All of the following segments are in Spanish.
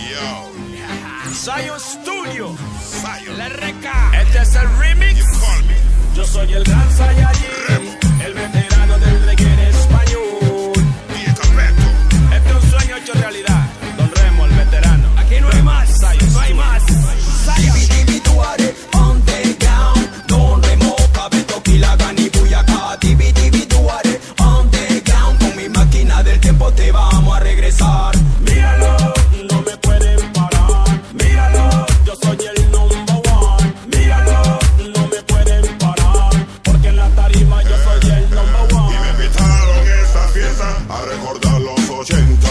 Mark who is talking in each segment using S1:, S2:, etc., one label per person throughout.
S1: Zion Studio,
S2: Zion.
S1: la RK. Este es el remix. Yo soy el gran Saiyajin, el veterano del reggae en español. Este es un sueño hecho realidad. Don Remo, el veterano. Aquí no hay más, Zion, no hay más.
S3: Individuare on the ground. Don Remo, Cabeto, Kilagani, Buyaka. Individuare on the ground. Con mi máquina del tiempo te vamos a regresar.
S1: Míralo, no me pueden parar. Míralo, yo soy el number one. Míralo, no me pueden parar. Porque en la tarima yo soy el number one.
S2: Y me invitaron a esta fiesta a recordar los 80.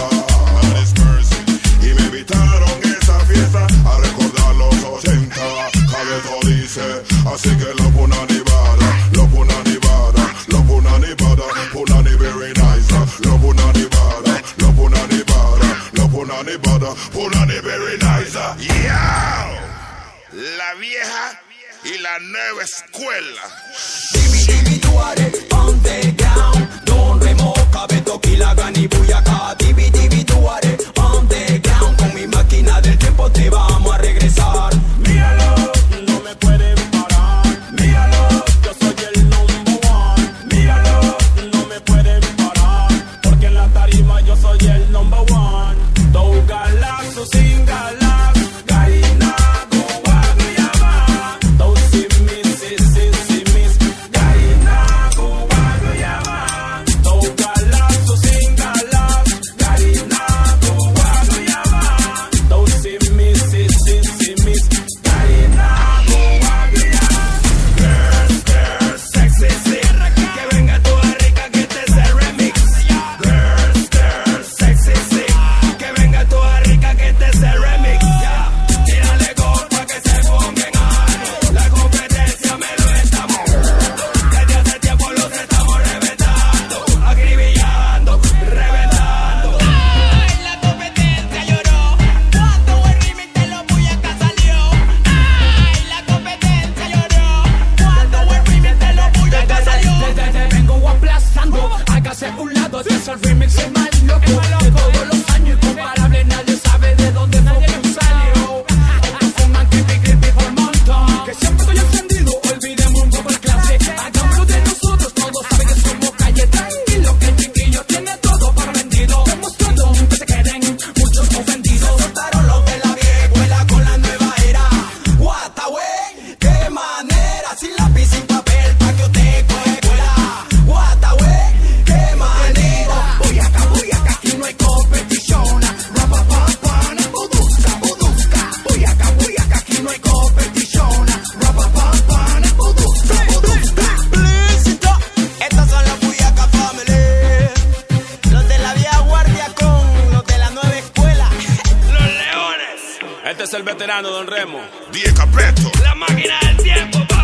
S2: Y me invitaron a esta fiesta a recordar los 80. Cabeto dice, así que lo punani bada, lo punani bada, lo punani bada, punani very nice. Lo punani bada, lo punani bada, lo punani bada, punani very nice. Yeah, la vieja y la nueva escuela.
S3: Individuare on the ground. Don Remo, Cabeto, Kilagani, Buyaka. Individuare on the ground. Con mi máquina del tiempo te vamos a regresar.
S1: Míralo, no me pueden parar. Míralo, yo soy el number one. Míralo, no me pueden parar. Porque en la tarima yo soy el number one. Do galaxo sin galax. Gaina, go aguyama. Do sin mis. Gaina, go aguyama. Do galaxo sin galax. Gaina, go aguyama. Do sin mis. Gaina, go aguyama. Girls, sexy, sí. Que venga toda rica que este es el remix. Girls, sexy, sí. Que venga toda rica que este es el remix. Tírale gol pa' que se pongan algo. La competencia me lo estamos. Desde hace tiempo los estamos reventando. Acribillando, reventando.
S4: Ay, la competencia lloró cuando el remix de los Buyaka salió. Ay, la competencia lloró cuando el remix de los Buyaka salió.
S5: Te vengo aplastando, hágase un lado, este es el remix, el más loco de todos los años, incomparable, nadie sabe de dónde fucking salió. Estos fuman creepy por montón, que siempre estoy encendido, olvidemos un poco el clase, hagamos de nosotros, todos saben que somos calle, tranquilo, que el chiquillo tiene todo para vendido, demostrando que se queden muchos ofendidos.
S3: Soltaron los de la vieja escuela con la nueva era. Guatahue, qué manera, sin lápiz, sin papel, pa' que usted coge escuela. Guatahue, qué manera. Buyaka, aquí no hay competición. Rapapapam, budusca. Buyaka, aquí no hay competición. Rapapapam, budusca. Estos son los Buyaka Family. Los de la vieja guardia con los de la nueva escuela.
S1: Los leones. Este es el veterano Don Remo.
S2: Die Capeto.
S1: La máquina del tiempo.